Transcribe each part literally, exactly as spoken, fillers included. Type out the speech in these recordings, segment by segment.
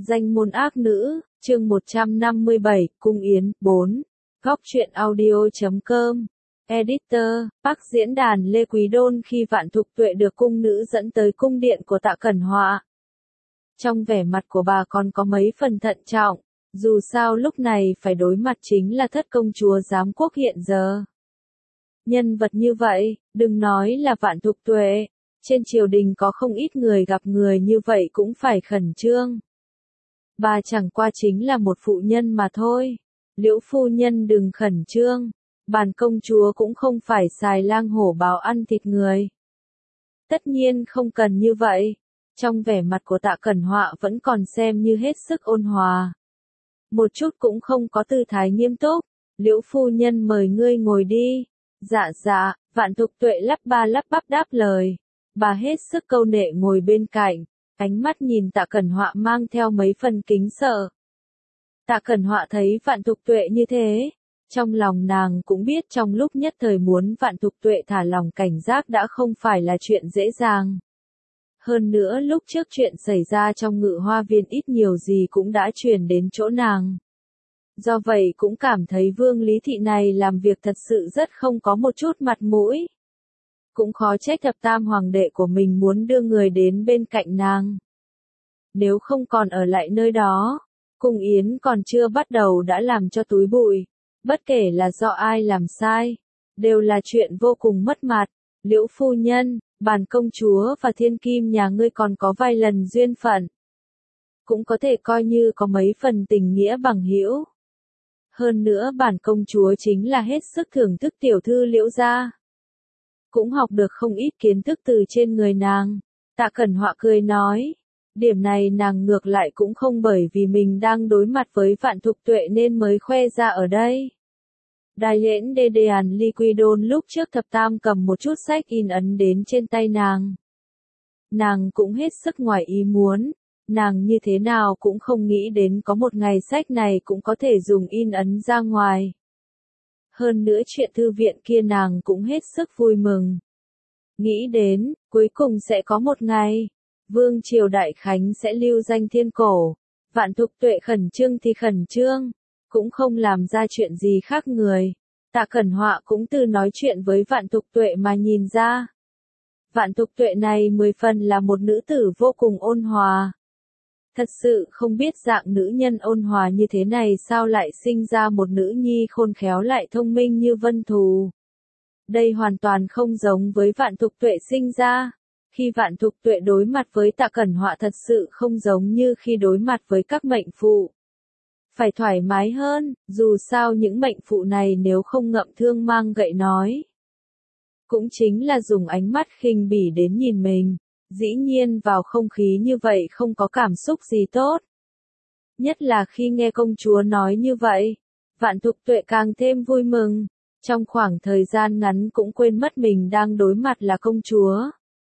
Danh môn ác nữ, chương một trăm năm mươi bảy, Cung Yến, bốn. Góc truyện audio chấm com. Editor, Bắc diễn đàn Lê Quý Đôn khi Vạn Thục Tuệ được cung nữ dẫn tới cung điện của Tạ Cẩn Họa. Trong vẻ mặt của bà còn có mấy phần thận trọng, dù sao lúc này phải đối mặt chính là thất công chúa giám quốc hiện giờ. Nhân vật như vậy, đừng nói là Vạn Thục Tuệ, trên triều đình có không ít người gặp người như vậy cũng phải khẩn trương. Bà chẳng qua chính là một phụ nhân mà thôi. Liễu phu nhân đừng khẩn trương, bản công chúa cũng không phải xài lang hổ báo ăn thịt người. Tất nhiên không cần như vậy. Trong vẻ mặt của Tạ Cẩn Họa vẫn còn xem như hết sức ôn hòa. Một chút cũng không có tư thái nghiêm túc. Liễu phu nhân mời ngươi ngồi đi. Dạ dạ, Vạn Thục Tuệ lắp ba lắp bắp đáp lời. Bà hết sức câu nệ ngồi bên cạnh, ánh mắt nhìn Tạ Cẩn Họa mang theo mấy phần kính sợ. Tạ Cẩn Họa thấy Vạn Thục Tuệ như thế, trong lòng nàng cũng biết trong lúc nhất thời muốn Vạn Thục Tuệ thả lòng cảnh giác đã không phải là chuyện dễ dàng. Hơn nữa lúc trước chuyện xảy ra trong Ngự Hoa Viên ít nhiều gì cũng đã truyền đến chỗ nàng. Do vậy cũng cảm thấy Vương Lý Thị này làm việc thật sự rất không có một chút mặt mũi. Cũng khó trách thập tam hoàng đệ của mình muốn đưa người đến bên cạnh nàng. Nếu không còn ở lại nơi đó, Cung Yến còn chưa bắt đầu đã làm cho túi bụi. Bất kể là do ai làm sai, đều là chuyện vô cùng mất mặt. Liễu phu nhân, bản công chúa và thiên kim nhà ngươi còn có vài lần duyên phận. Cũng có thể coi như có mấy phần tình nghĩa bằng hữu. Hơn nữa bản công chúa chính là hết sức thưởng thức tiểu thư Liễu gia. Cũng học được không ít kiến thức từ trên người nàng. Tạ Cẩn Họa cười nói. Điểm này nàng ngược lại cũng không bởi vì mình đang đối mặt với Vạn Thục Tuệ nên mới khoe ra ở đây. Đại lễn đê đèn Ly Quy Đôn lúc trước thập tam cầm một chút sách in ấn đến trên tay nàng. Nàng cũng hết sức ngoài ý muốn. Nàng như thế nào cũng không nghĩ đến có một ngày sách này cũng có thể dùng in ấn ra ngoài. Hơn nữa chuyện thư viện kia nàng cũng hết sức vui mừng. Nghĩ đến, cuối cùng sẽ có một ngày, Vương Triều Đại Khánh sẽ lưu danh thiên cổ. Vạn Thục Tuệ khẩn trương thì khẩn trương, cũng không làm ra chuyện gì khác người. Tạ Cẩn Họa cũng từ nói chuyện với Vạn Thục Tuệ mà nhìn ra. Vạn Thục Tuệ này mười phần là một nữ tử vô cùng ôn hòa. Thật sự không biết dạng nữ nhân ôn hòa như thế này sao lại sinh ra một nữ nhi khôn khéo lại thông minh như Vân Thù. Đây hoàn toàn không giống với Vạn Thục Tuệ sinh ra. Khi Vạn Thục Tuệ đối mặt với Tạ Cẩn Họa thật sự không giống như khi đối mặt với các mệnh phụ. Phải thoải mái hơn, dù sao những mệnh phụ này nếu không ngậm thương mang gậy nói. Cũng chính là dùng ánh mắt khinh bỉ đến nhìn mình. Dĩ nhiên vào không khí như vậy không có cảm xúc gì tốt. Nhất là khi nghe công chúa nói như vậy, Vạn Thục Tuệ càng thêm vui mừng. Trong khoảng thời gian ngắn cũng quên mất mình đang đối mặt là công chúa.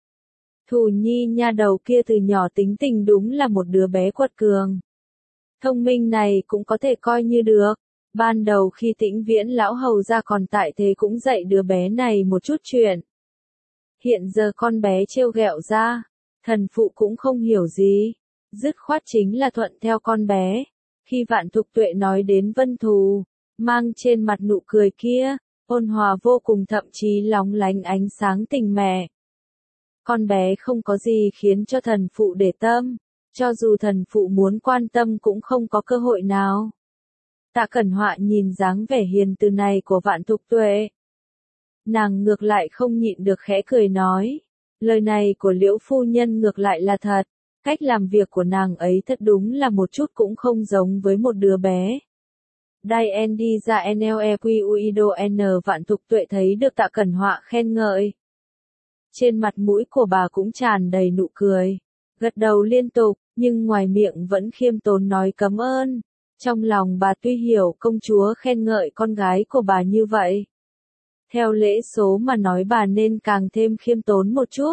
Thù Nhi nha đầu kia từ nhỏ tính tình đúng là một đứa bé quật cường. Thông minh này cũng có thể coi như được. Ban đầu khi Tĩnh Viễn lão hầu ra còn tại thế cũng dạy đứa bé này một chút chuyện. Hiện giờ con bé trêu ghẹo ra, thần phụ cũng không hiểu gì. Dứt khoát chính là thuận theo con bé. Khi Vạn Thục Tuệ nói đến Vân Thù, mang trên mặt nụ cười kia, ôn hòa vô cùng thậm chí lóng lánh ánh sáng tình mẹ. Con bé không có gì khiến cho thần phụ để tâm, cho dù thần phụ muốn quan tâm cũng không có cơ hội nào. Tạ Cẩn Họa nhìn dáng vẻ hiền từ này của Vạn Thục Tuệ. Nàng ngược lại không nhịn được khẽ cười nói. Lời này của Liễu phu nhân ngược lại là thật. Cách làm việc của nàng ấy thật đúng là một chút cũng không giống với một đứa bé. Dai en đi ra en lờ e quy u i đê o en Vạn Thục Tuệ thấy được Tạ Cẩn Họa khen ngợi. Trên mặt mũi của bà cũng tràn đầy nụ cười. Gật đầu liên tục, nhưng ngoài miệng vẫn khiêm tốn nói cảm ơn. Trong lòng bà tuy hiểu công chúa khen ngợi con gái của bà như vậy. Theo lễ số mà nói bà nên càng thêm khiêm tốn một chút.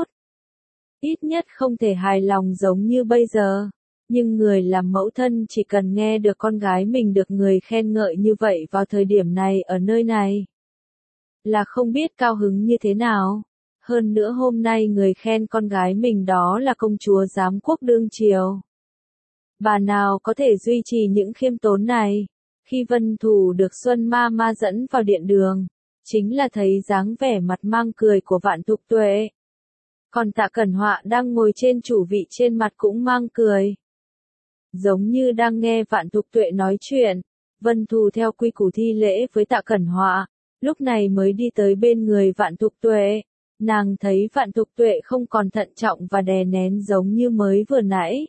Ít nhất không thể hài lòng giống như bây giờ. Nhưng người làm mẫu thân chỉ cần nghe được con gái mình được người khen ngợi như vậy vào thời điểm này ở nơi này. Là không biết cao hứng như thế nào. Hơn nữa hôm nay người khen con gái mình đó là công chúa giám quốc đương triều. Bà nào có thể duy trì những khiêm tốn này? Khi Vân Thù được Xuân Ma Ma dẫn vào điện đường, chính là thấy dáng vẻ mặt mang cười của Vạn Thục Tuệ. Còn Tạ Cẩn Họa đang ngồi trên chủ vị trên mặt cũng mang cười. Giống như đang nghe Vạn Thục Tuệ nói chuyện, Vân Thù theo quy củ thi lễ với Tạ Cẩn Họa, lúc này mới đi tới bên người Vạn Thục Tuệ. Nàng thấy Vạn Thục Tuệ không còn thận trọng và đè nén giống như mới vừa nãy.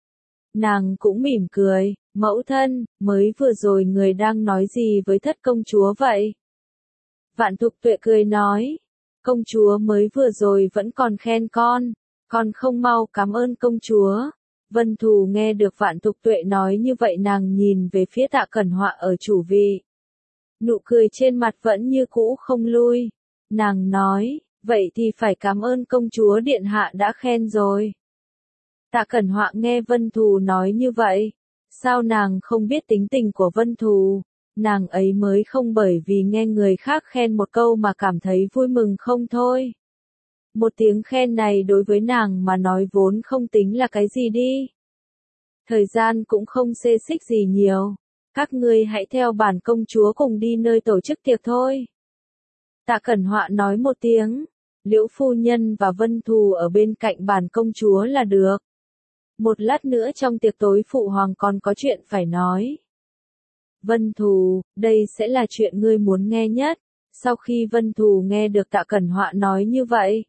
Nàng cũng mỉm cười, mẫu thân, mới vừa rồi người đang nói gì với thất công chúa vậy? Vạn Thục Tuệ cười nói, công chúa mới vừa rồi vẫn còn khen con, con không mau cảm ơn công chúa. Vân Thù nghe được Vạn Thục Tuệ nói như vậy nàng nhìn về phía Tạ Cẩn Họa ở chủ vị. Nụ cười trên mặt vẫn như cũ không lui. Nàng nói, vậy thì phải cảm ơn công chúa điện hạ đã khen rồi. Tạ Cẩn Họa nghe Vân Thù nói như vậy, sao nàng không biết tính tình của Vân Thù, nàng ấy mới không bởi vì nghe người khác khen một câu mà cảm thấy vui mừng không thôi. Một tiếng khen này đối với nàng mà nói vốn không tính là cái gì đi. Thời gian cũng không xê xích gì nhiều, các ngươi hãy theo bản công chúa cùng đi nơi tổ chức tiệc thôi. Tạ Cẩn Họa nói một tiếng, Liễu phu nhân và Vân Thù ở bên cạnh bản công chúa là được. Một lát nữa trong tiệc tối phụ hoàng còn có chuyện phải nói. Vân Thù, đây sẽ là chuyện ngươi muốn nghe nhất. Sau khi Vân Thù nghe được Tạ Cẩn Họa nói như vậy,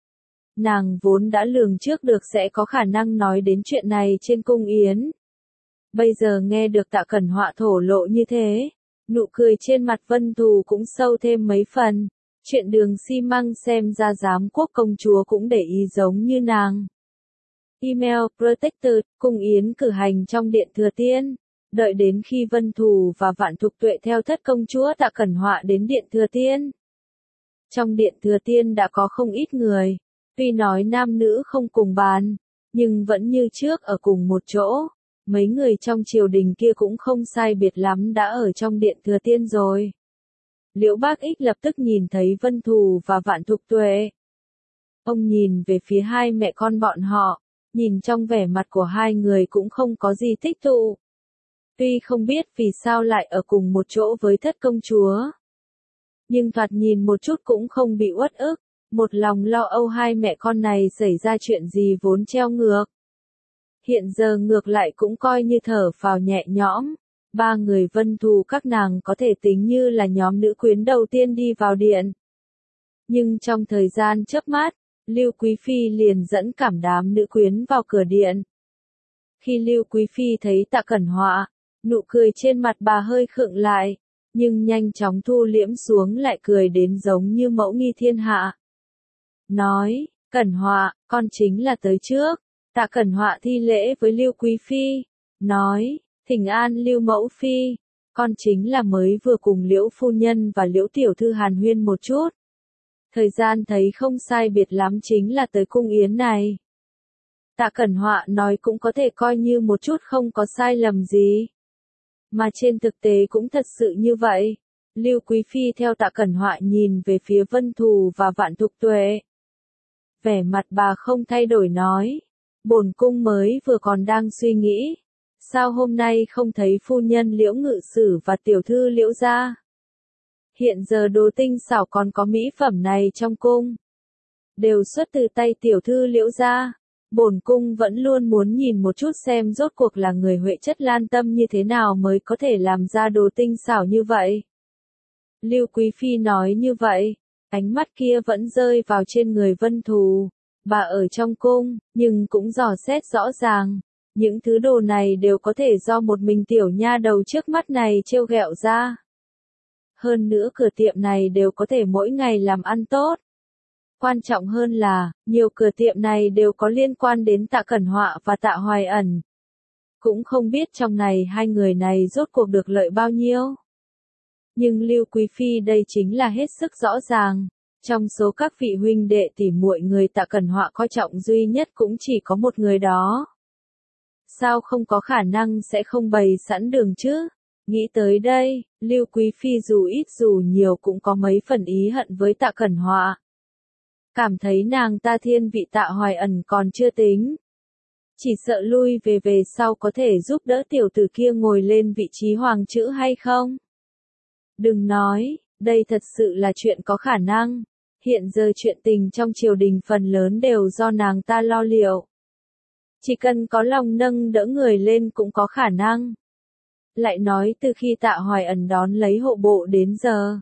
nàng vốn đã lường trước được sẽ có khả năng nói đến chuyện này trên cung yến. Bây giờ nghe được Tạ Cẩn Họa thổ lộ như thế, nụ cười trên mặt Vân Thù cũng sâu thêm mấy phần. Chuyện Đường xi măng xem ra giám quốc công chúa cũng để ý giống như nàng. Email Protector, cung yến cử hành trong điện Thừa Tiên. Đợi đến khi Vân Thù và Vạn Thục Tuệ theo thất công chúa Tạ Cẩn Họa đến điện Thừa Tiên. Trong điện Thừa Tiên đã có không ít người, tuy nói nam nữ không cùng bàn, nhưng vẫn như trước ở cùng một chỗ. Mấy người trong triều đình kia cũng không sai biệt lắm đã ở trong điện Thừa Tiên rồi. Liễu Bác Ích lập tức nhìn thấy Vân Thù và Vạn Thục Tuệ. Ông nhìn về phía hai mẹ con bọn họ, nhìn trong vẻ mặt của hai người cũng không có gì thích thú. Tuy không biết vì sao lại ở cùng một chỗ với thất công chúa, nhưng thoạt nhìn một chút cũng không bị uất ức, một lòng lo âu hai mẹ con này xảy ra chuyện gì vốn treo ngược. Hiện giờ ngược lại cũng coi như thở phào nhẹ nhõm, ba người Vân Thù các nàng có thể tính như là nhóm nữ quyến đầu tiên đi vào điện. Nhưng trong thời gian chớp mắt, Lưu Quý Phi liền dẫn cảm đám nữ quyến vào cửa điện. Khi Lưu Quý Phi thấy Tạ Cẩn Họa, nụ cười trên mặt bà hơi khựng lại, nhưng nhanh chóng thu liễm xuống lại cười đến giống như mẫu nghi thiên hạ. Nói, Cẩn Họa, con chính là tới trước. Tạ Cẩn Họa thi lễ với Lưu Quý Phi, nói, thỉnh an Lưu Mẫu Phi, con chính là mới vừa cùng Liễu Phu Nhân và Liễu Tiểu Thư hàn huyên một chút. Thời gian thấy không sai biệt lắm chính là tới cung yến này. Tạ Cẩn Họa nói cũng có thể coi như một chút không có sai lầm gì. Mà trên thực tế cũng thật sự như vậy. Lưu Quý Phi theo Tạ Cẩn Họa nhìn về phía Vân Thù và Vạn Thục Tuệ. Vẻ mặt bà không thay đổi nói. Bổn cung mới vừa còn đang suy nghĩ. Sao hôm nay không thấy phu nhân Liễu Ngự Sử và tiểu thư Liễu gia? Hiện giờ đồ tinh xảo còn có mỹ phẩm này trong cung. Đều xuất từ tay tiểu thư Liễu gia. Bổn cung vẫn luôn muốn nhìn một chút xem rốt cuộc là người Huệ chất lan tâm như thế nào mới có thể làm ra đồ tinh xảo như vậy. Lưu Quý Phi nói như vậy, ánh mắt kia vẫn rơi vào trên người Vân Thù. Bà ở trong cung, nhưng cũng dò xét rõ ràng. Những thứ đồ này đều có thể do một mình tiểu nha đầu trước mắt này trêu ghẹo ra. Hơn nữa cửa tiệm này đều có thể mỗi ngày làm ăn tốt. Quan trọng hơn là, nhiều cửa tiệm này đều có liên quan đến Tạ Cẩn Họa và Tạ Hoài Ẩn. Cũng không biết trong này hai người này rốt cuộc được lợi bao nhiêu. Nhưng Lưu Quý Phi đây chính là hết sức rõ ràng. Trong số các vị huynh đệ tỉ muội người Tạ Cẩn Họa coi trọng duy nhất cũng chỉ có một người đó. Sao không có khả năng sẽ không bày sẵn đường chứ? Nghĩ tới đây, Lưu Quý Phi dù ít dù nhiều cũng có mấy phần ý hận với Tạ Cẩn Họa. Cảm thấy nàng ta thiên vị Tạ Hoài Ẩn còn chưa tính. Chỉ sợ lui về về sau có thể giúp đỡ tiểu tử kia ngồi lên vị trí hoàng chữ hay không? Đừng nói, đây thật sự là chuyện có khả năng. Hiện giờ chuyện tình trong triều đình phần lớn đều do nàng ta lo liệu. Chỉ cần có lòng nâng đỡ người lên cũng có khả năng. Lại nói từ khi Tạ Hoài Ẩn đón lấy hộ bộ đến giờ,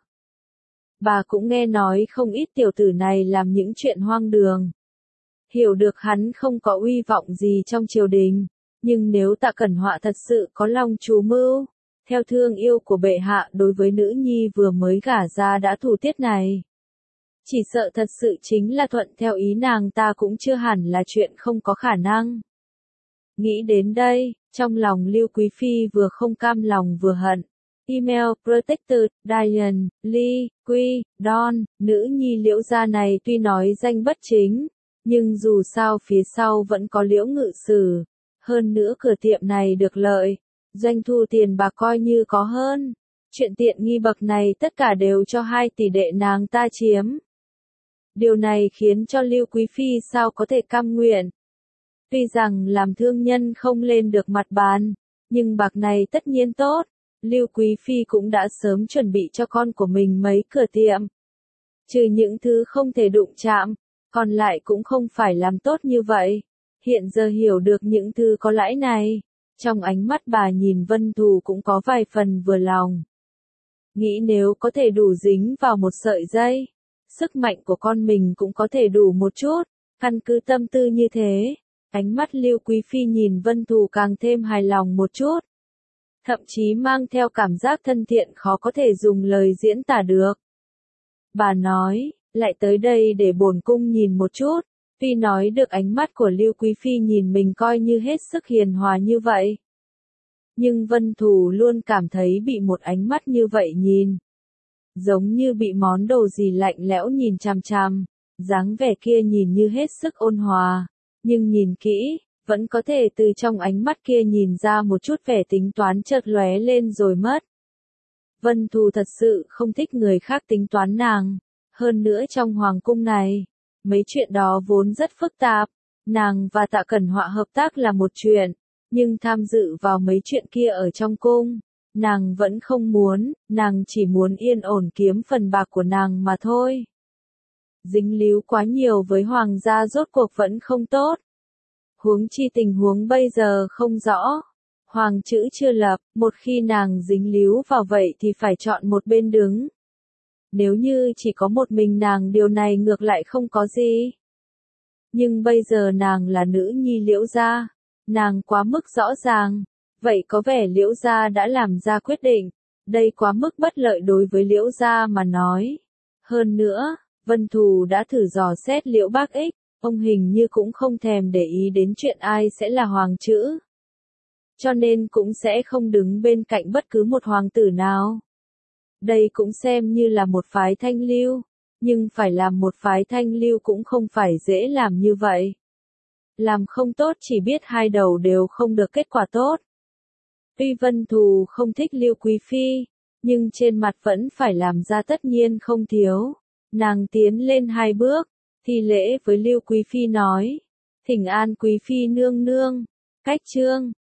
bà cũng nghe nói không ít tiểu tử này làm những chuyện hoang đường. Hiểu được hắn không có uy vọng gì trong triều đình, nhưng nếu Tạ Cẩn Họa thật sự có lòng trú mưu, theo thương yêu của bệ hạ đối với nữ nhi vừa mới gả ra đã thủ tiết này, chỉ sợ thật sự chính là thuận theo ý nàng ta cũng chưa hẳn là chuyện không có khả năng. Nghĩ đến đây, trong lòng Lưu Quý Phi vừa không cam lòng vừa hận. Email Protected, Diane, Lee, Quy, Don, nữ nhi Liễu gia này tuy nói danh bất chính, nhưng dù sao phía sau vẫn có Liễu Ngự Sử. Hơn nữa cửa tiệm này được lợi, doanh thu tiền bạc coi như có hơn. Chuyện tiện nghi bậc này tất cả đều cho hai tỷ đệ nàng ta chiếm. Điều này khiến cho Lưu Quý Phi sao có thể cam nguyện. Tuy rằng làm thương nhân không lên được mặt bàn, nhưng bạc này tất nhiên tốt. Lưu Quý Phi cũng đã sớm chuẩn bị cho con của mình mấy cửa tiệm. Trừ những thứ không thể đụng chạm, còn lại cũng không phải làm tốt như vậy. Hiện giờ hiểu được những thứ có lãi này, trong ánh mắt bà nhìn Vân Thù cũng có vài phần vừa lòng. Nghĩ nếu có thể đủ dính vào một sợi dây, sức mạnh của con mình cũng có thể đủ một chút, căn cứ tâm tư như thế. Ánh mắt Lưu Quý Phi nhìn Vân Thù càng thêm hài lòng một chút. Thậm chí mang theo cảm giác thân thiện khó có thể dùng lời diễn tả được. Bà nói, lại tới đây để bổn cung nhìn một chút. Tuy nói được ánh mắt của Lưu Quý Phi nhìn mình coi như hết sức hiền hòa như vậy. Nhưng Vân Thù luôn cảm thấy bị một ánh mắt như vậy nhìn. Giống như bị món đồ gì lạnh lẽo nhìn chằm chằm. Dáng vẻ kia nhìn như hết sức ôn hòa. Nhưng nhìn kỹ, vẫn có thể từ trong ánh mắt kia nhìn ra một chút vẻ tính toán chợt lóe lên rồi mất. Vân Thù thật sự không thích người khác tính toán nàng. Hơn nữa trong hoàng cung này, mấy chuyện đó vốn rất phức tạp. Nàng và Tạ Cẩn Họa hợp tác là một chuyện, nhưng tham dự vào mấy chuyện kia ở trong cung, nàng vẫn không muốn, nàng chỉ muốn yên ổn kiếm phần bạc của nàng mà thôi. Dính líu quá nhiều với hoàng gia rốt cuộc vẫn không tốt. Huống chi tình huống bây giờ không rõ. Hoàng chữ chưa lập, một khi nàng dính líu vào vậy thì phải chọn một bên đứng. Nếu như chỉ có một mình nàng điều này ngược lại không có gì. Nhưng bây giờ nàng là nữ nhi Liễu gia, nàng quá mức rõ ràng, vậy có vẻ Liễu gia đã làm ra quyết định, đây quá mức bất lợi đối với Liễu gia mà nói. Hơn nữa, Vân Thù đã thử dò xét Liễu Bác Ích, ông hình như cũng không thèm để ý đến chuyện ai sẽ là hoàng chữ. Cho nên cũng sẽ không đứng bên cạnh bất cứ một hoàng tử nào. Đây cũng xem như là một phái thanh lưu, nhưng phải làm một phái thanh lưu cũng không phải dễ làm như vậy. Làm không tốt chỉ biết hai đầu đều không được kết quả tốt. Tuy Vân Thù không thích Lưu Quý Phi, nhưng trên mặt vẫn phải làm ra tất nhiên không thiếu. Nàng tiến lên hai bước, thi lễ với Lưu Quý Phi nói, thỉnh an Quý Phi nương nương, cách chương.